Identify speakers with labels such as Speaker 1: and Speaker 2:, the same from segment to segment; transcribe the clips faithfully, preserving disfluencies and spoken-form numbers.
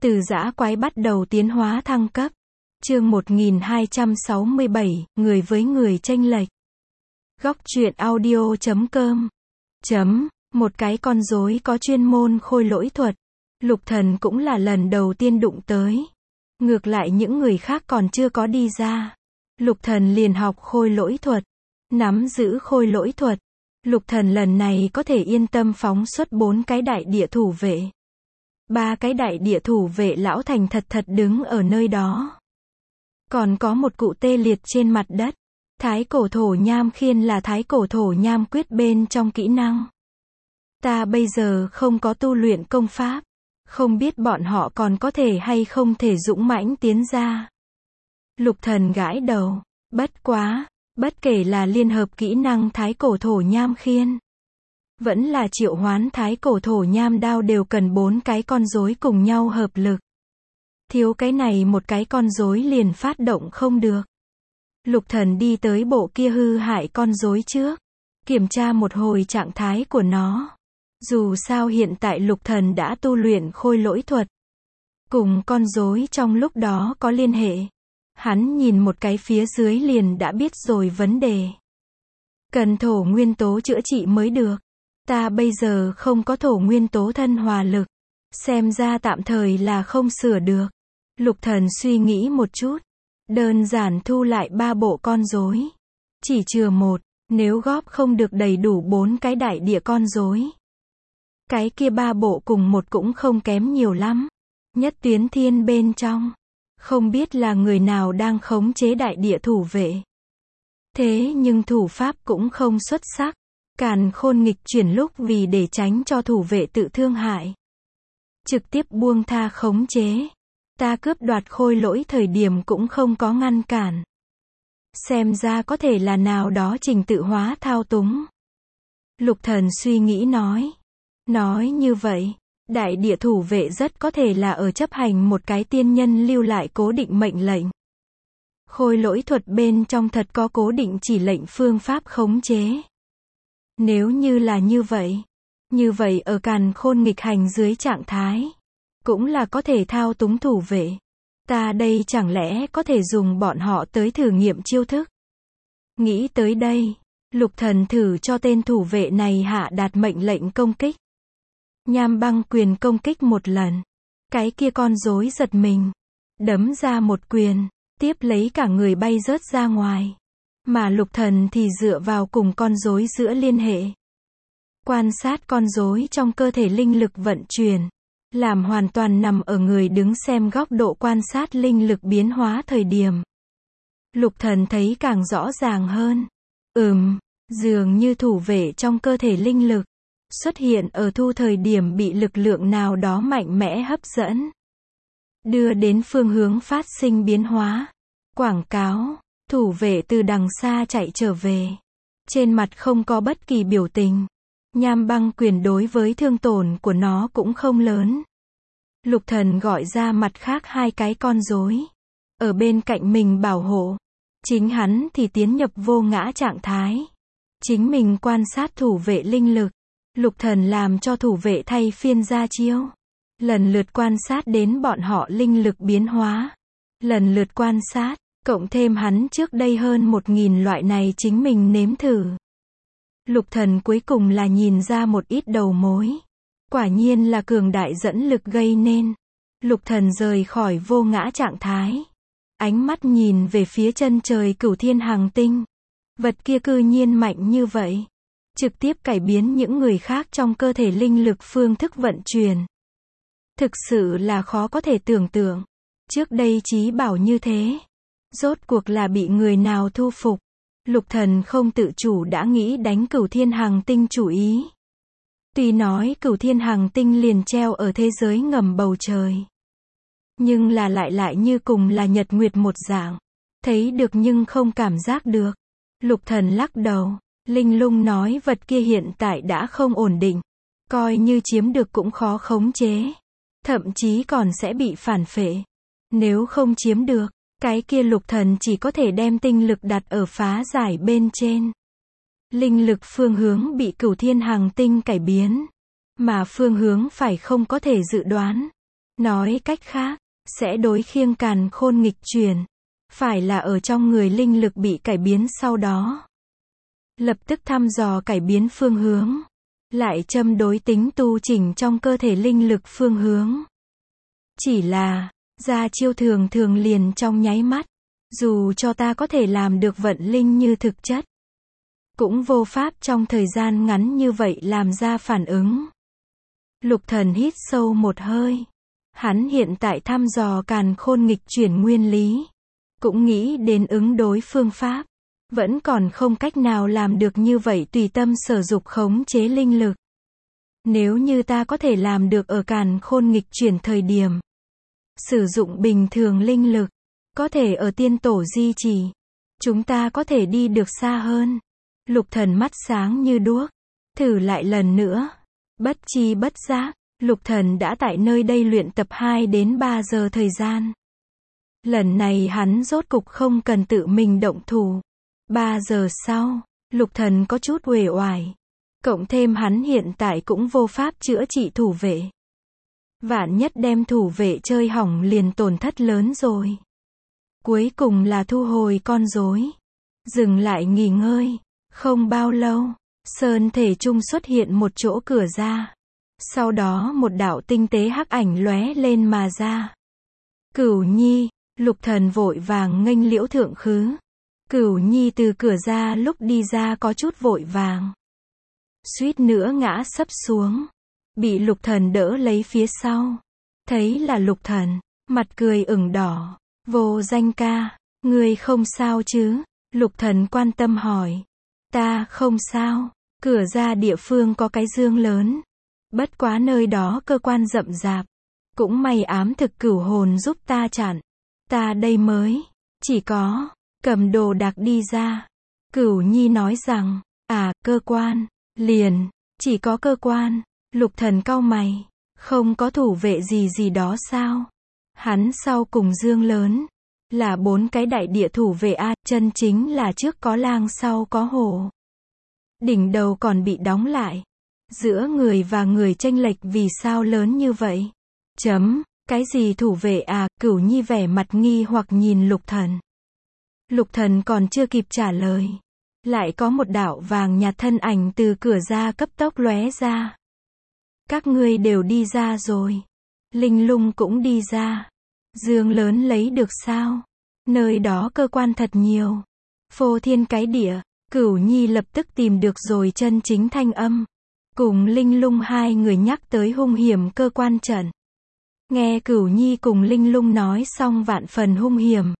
Speaker 1: Từ dã quái bắt đầu tiến hóa thăng cấp. Chương một nghìn hai trăm sáu mươi bảy, người với người chênh lệch. Góc truyện audio chấm com. Chấm, một cái con rối có chuyên môn khôi lỗi thuật. Lục Thần cũng là lần đầu tiên đụng tới. Ngược lại những người khác còn chưa có đi ra. Lục Thần liền học khôi lỗi thuật. Nắm giữ khôi lỗi thuật. Lục Thần lần này có thể yên tâm phóng xuất bốn cái đại địa thủ vệ. Ba cái đại địa thủ vệ lão thành thật thật đứng ở nơi đó. Còn có một cụ tê liệt trên mặt đất. Thái cổ thổ nham khiên là thái cổ thổ nham quyết bên trong kỹ năng. Ta bây giờ không có tu luyện công pháp. Không biết bọn họ còn có thể hay không thể dũng mãnh tiến ra. Lục Thần gãi đầu. Bất quá, bất kể là liên hợp kỹ năng thái cổ thổ nham khiên. Vẫn là triệu hoán thái cổ thổ nham đao đều cần bốn cái con rối cùng nhau hợp lực. Thiếu cái này một cái con rối liền phát động không được. Lục Thần đi tới bộ kia hư hại con rối trước. Kiểm tra một hồi trạng thái của nó. Dù sao hiện tại Lục Thần đã tu luyện khôi lỗi thuật. Cùng con rối trong lúc đó có liên hệ. Hắn nhìn một cái phía dưới liền đã biết rồi vấn đề. Cần thổ nguyên tố chữa trị mới được. Ta bây giờ không có thổ nguyên tố thân hòa lực. Xem ra tạm thời là không sửa được. Lục Thần suy nghĩ một chút. Đơn giản thu lại ba bộ con rối. Chỉ chừa một, nếu góp không được đầy đủ bốn cái đại địa con rối. Cái kia ba bộ cùng một cũng không kém nhiều lắm. Nhất tuyến thiên bên trong. Không biết là người nào đang khống chế đại địa thủ vệ. Thế nhưng thủ pháp cũng không xuất sắc. Càn khôn nghịch chuyển lúc vì để tránh cho thủ vệ tự thương hại. Trực tiếp buông tha khống chế. Ta cướp đoạt khôi lỗi thời điểm cũng không có ngăn cản. Xem ra có thể là nào đó trình tự hóa thao túng. Lục Thần suy nghĩ nói. Nói như vậy, đại địa thủ vệ rất có thể là ở chấp hành một cái tiên nhân lưu lại cố định mệnh lệnh. Khôi lỗi thuật bên trong thật có cố định chỉ lệnh phương pháp khống chế. Nếu như là như vậy, như vậy ở càn khôn nghịch hành dưới trạng thái, cũng là có thể thao túng thủ vệ. Ta đây chẳng lẽ có thể dùng bọn họ tới thử nghiệm chiêu thức. Nghĩ tới đây, Lục Thần thử cho tên thủ vệ này hạ đạt mệnh lệnh công kích. Nham băng quyền công kích một lần. Cái kia con rối giật mình. Đấm ra một quyền, tiếp lấy cả người bay rớt ra ngoài. Mà Lục Thần thì dựa vào cùng con rối giữa liên hệ. Quan sát con rối trong cơ thể linh lực vận chuyển. Làm hoàn toàn nằm ở người đứng xem góc độ quan sát linh lực biến hóa thời điểm. Lục Thần thấy càng rõ ràng hơn. Ừm, dường như thủ vệ trong cơ thể linh lực. Xuất hiện ở thu thời điểm bị lực lượng nào đó mạnh mẽ hấp dẫn. Đưa đến phương hướng phát sinh biến hóa. Quảng cáo. Thủ vệ từ đằng xa chạy trở về. Trên mặt không có bất kỳ biểu tình. Nham băng quyền đối với thương tổn của nó cũng không lớn. Lục Thần gọi ra mặt khác hai cái con rối. Ở bên cạnh mình bảo hộ. Chính hắn thì tiến nhập vô ngã trạng thái. Chính mình quan sát thủ vệ linh lực. Lục Thần làm cho thủ vệ thay phiên ra chiêu. Lần lượt quan sát đến bọn họ linh lực biến hóa. Lần lượt quan sát. Cộng thêm hắn trước đây hơn một nghìn loại này chính mình nếm thử. Lục Thần cuối cùng là nhìn ra một ít đầu mối. Quả nhiên là cường đại dẫn lực gây nên. Lục Thần rời khỏi vô ngã trạng thái. Ánh mắt nhìn về phía chân trời cửu thiên hằng tinh. Vật kia cư nhiên mạnh như vậy. Trực tiếp cải biến những người khác trong cơ thể linh lực phương thức vận chuyển. Thực sự là khó có thể tưởng tượng. Trước đây chí bảo như thế. Rốt cuộc là bị người nào thu phục. Lục Thần không tự chủ đã nghĩ đánh cửu thiên hằng tinh chủ ý. Tuy nói cửu thiên hằng tinh liền treo ở thế giới ngầm bầu trời. Nhưng là lại lại như cùng là nhật nguyệt một dạng. Thấy được nhưng không cảm giác được. Lục Thần lắc đầu. Linh lung nói vật kia hiện tại đã không ổn định. Coi như chiếm được cũng khó khống chế. Thậm chí còn sẽ bị phản phệ. Nếu không chiếm được, cái kia Lục Thần chỉ có thể đem tinh lực đặt ở phá giải bên trên. Linh lực phương hướng bị cửu thiên hằng tinh cải biến. Mà phương hướng phải không có thể dự đoán. Nói cách khác, sẽ đối khiêng càn khôn nghịch chuyển. Phải là ở trong người linh lực bị cải biến sau đó. Lập tức thăm dò cải biến phương hướng. Lại châm đối tính tu chỉnh trong cơ thể linh lực phương hướng. Chỉ là, ra chiêu thường thường liền trong nháy mắt. Dù cho ta có thể làm được vận linh như thực chất. Cũng vô pháp trong thời gian ngắn như vậy làm ra phản ứng. Lục Thần hít sâu một hơi. Hắn hiện tại thăm dò càn khôn nghịch chuyển nguyên lý. Cũng nghĩ đến ứng đối phương pháp. Vẫn còn không cách nào làm được như vậy tùy tâm sở dục khống chế linh lực. Nếu như ta có thể làm được ở càn khôn nghịch chuyển thời điểm. Sử dụng bình thường linh lực. Có thể ở tiên tổ di trì. Chúng ta có thể đi được xa hơn. Lục Thần mắt sáng như đuốc. Thử lại lần nữa. Bất chi bất giác, Lục Thần đã tại nơi đây luyện tập hai đến ba giờ thời gian. Lần này hắn rốt cục không cần tự mình động thủ. ba giờ sau, Lục Thần có chút uể oải. Cộng thêm hắn hiện tại cũng vô pháp chữa trị thủ vệ. Vạn nhất đem thủ vệ chơi hỏng liền tổn thất lớn rồi. Cuối cùng là thu hồi con rối. Dừng lại nghỉ ngơi. Không bao lâu, sơn thể trung xuất hiện một chỗ cửa ra. Sau đó một đạo tinh tế hắc ảnh lóe lên mà ra. Cửu Nhi, Lục Thần vội vàng nghênh liễu thượng khứ. Cửu Nhi từ cửa ra lúc đi ra có chút vội vàng. Suýt nữa ngã sấp xuống. Bị Lục Thần đỡ lấy phía sau. Thấy là Lục Thần, mặt cười ửng đỏ. Vô Danh ca, ngươi không sao chứ? Lục Thần quan tâm hỏi. Ta không sao, cửa ra địa phương có cái dương lớn. Bất quá nơi đó cơ quan rậm rạp. Cũng may ám thực cửu hồn giúp ta chặn. Ta đây mới, chỉ có, cầm đồ đạc đi ra. Cửu Nhi nói rằng, à, cơ quan, liền, chỉ có cơ quan. Lục Thần cau mày, không có thủ vệ gì gì đó sao? Hắn sau cùng dương lớn. Là bốn cái đại địa thủ vệ a, chân chính là trước có lang sau có hổ. Đỉnh đầu còn bị đóng lại. Giữa người và người chênh lệch vì sao lớn như vậy? Chấm, cái gì thủ vệ à? Cửu Nhi vẻ mặt nghi hoặc nhìn Lục Thần. Lục Thần còn chưa kịp trả lời. Lại có một đạo vàng nhạt thân ảnh từ cửa ra cấp tốc lóe ra. Các ngươi đều đi ra rồi. Linh Lung cũng đi ra. Dương lớn lấy được sao? Nơi đó cơ quan thật nhiều. Phô thiên cái địa. Cửu Nhi lập tức tìm được rồi chân chính thanh âm. Cùng Linh Lung hai người nhắc tới hung hiểm cơ quan trận. Nghe Cửu Nhi cùng Linh Lung nói xong vạn phần hung hiểm.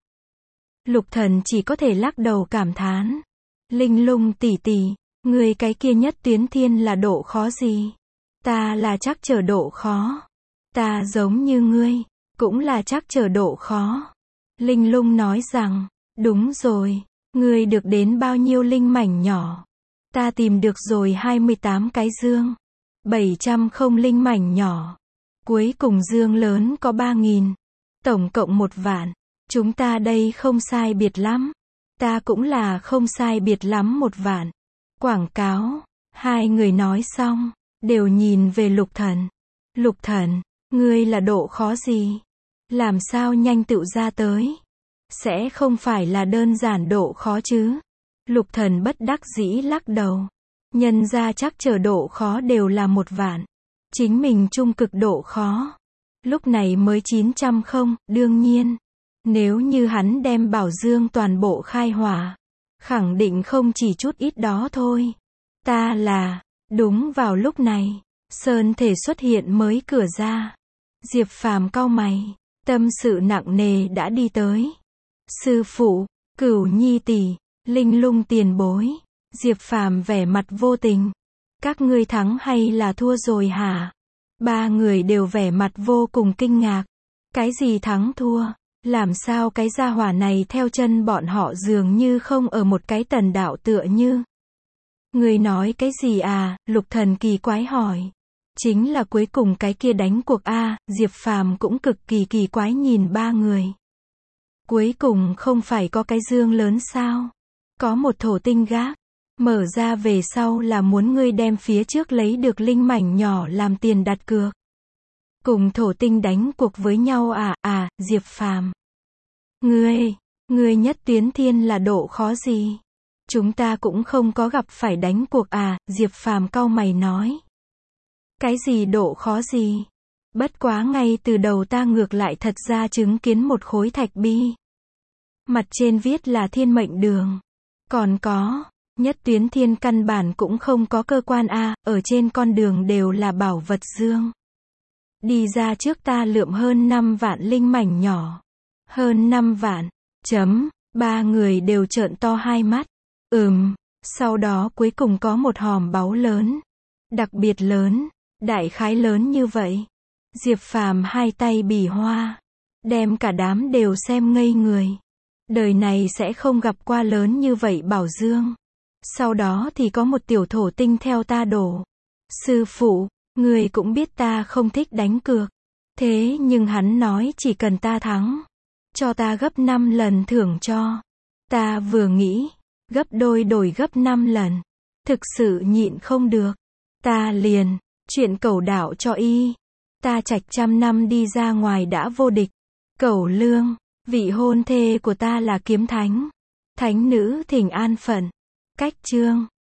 Speaker 1: Lục Thần chỉ có thể lắc đầu cảm thán. Linh Lung tỷ tỷ, người cái kia nhất tuyến thiên là độ khó gì? Ta là chắc trở độ khó. Ta giống như ngươi, cũng là chắc trở độ khó. Linh Lung nói rằng, đúng rồi, ngươi được đến bao nhiêu linh mảnh nhỏ? Ta tìm được rồi hai mươi tám cái dương. bảy trăm không linh mảnh nhỏ. Cuối cùng dương lớn có ba nghìn. Tổng cộng một vạn. Chúng ta đây không sai biệt lắm. Ta cũng là không sai biệt lắm một vạn. Quảng cáo. Hai người nói xong, đều nhìn về Lục Thần. Lục Thần, ngươi là độ khó gì? Làm sao nhanh tựu ra tới? Sẽ không phải là đơn giản độ khó chứ? Lục Thần bất đắc dĩ lắc đầu. Nhân ra chắc trở độ khó đều là một vạn. Chính mình trung cực độ khó. Lúc này mới chín trăm không, đương nhiên. Nếu như hắn đem bảo dương toàn bộ khai hỏa. Khẳng định không chỉ chút ít đó thôi. Ta là, đúng vào lúc này. Sơn thể xuất hiện mới cửa ra. Diệp Phàm cau mày. Tâm sự nặng nề đã đi tới. Sư phụ, Cửu Nhi tỷ, Linh Lung tiền bối. Diệp Phàm vẻ mặt vô tình. Các ngươi thắng hay là thua rồi hả? Ba người đều vẻ mặt vô cùng kinh ngạc. Cái gì thắng thua? Làm sao cái gia hỏa này theo chân bọn họ dường như không ở một cái tần đạo tựa như. Người nói cái gì à? Lục Thần kỳ quái hỏi. Chính là cuối cùng cái kia đánh cuộc a. Diệp Phàm cũng cực kỳ kỳ quái nhìn ba người. Cuối cùng không phải có cái dương lớn sao? Có một thổ tinh gác. Mở ra về sau là muốn ngươi đem phía trước lấy được linh mảnh nhỏ làm tiền đặt cược. Cùng thổ tinh đánh cuộc với nhau à, à, Diệp Phàm. Ngươi, ngươi nhất tuyến thiên là độ khó gì? Chúng ta cũng không có gặp phải đánh cuộc à, Diệp Phàm cau mày nói. Cái gì độ khó gì? Bất quá ngay từ đầu ta ngược lại thật ra chứng kiến một khối thạch bi. Mặt trên viết là thiên mệnh đường. Còn có, nhất tuyến thiên căn bản cũng không có cơ quan a, ở trên con đường đều là bảo vật dương. Đi ra trước ta lượm hơn năm vạn linh mảnh nhỏ. Hơn năm vạn. Chấm, ba người đều trợn to hai mắt. Ừm, sau đó cuối cùng có một hòm báu lớn. Đặc biệt lớn, đại khái lớn như vậy. Diệp Phàm hai tay bì hoa. Đem cả đám đều xem ngây người. Đời này sẽ không gặp qua lớn như vậy bảo dương. Sau đó thì có một tiểu thổ tinh theo ta đổ. Sư phụ, người cũng biết ta không thích đánh cược. Thế nhưng hắn nói chỉ cần ta thắng, cho ta gấp năm lần thưởng cho. Ta vừa nghĩ, gấp đôi đổi gấp năm lần. Thực sự nhịn không được. Ta liền, chuyện cẩu đạo cho y. Ta trạch trăm năm đi ra ngoài đã vô địch. Cẩu lương, vị hôn thê của ta là kiếm thánh. Thánh nữ thỉnh an phận. Cách chương.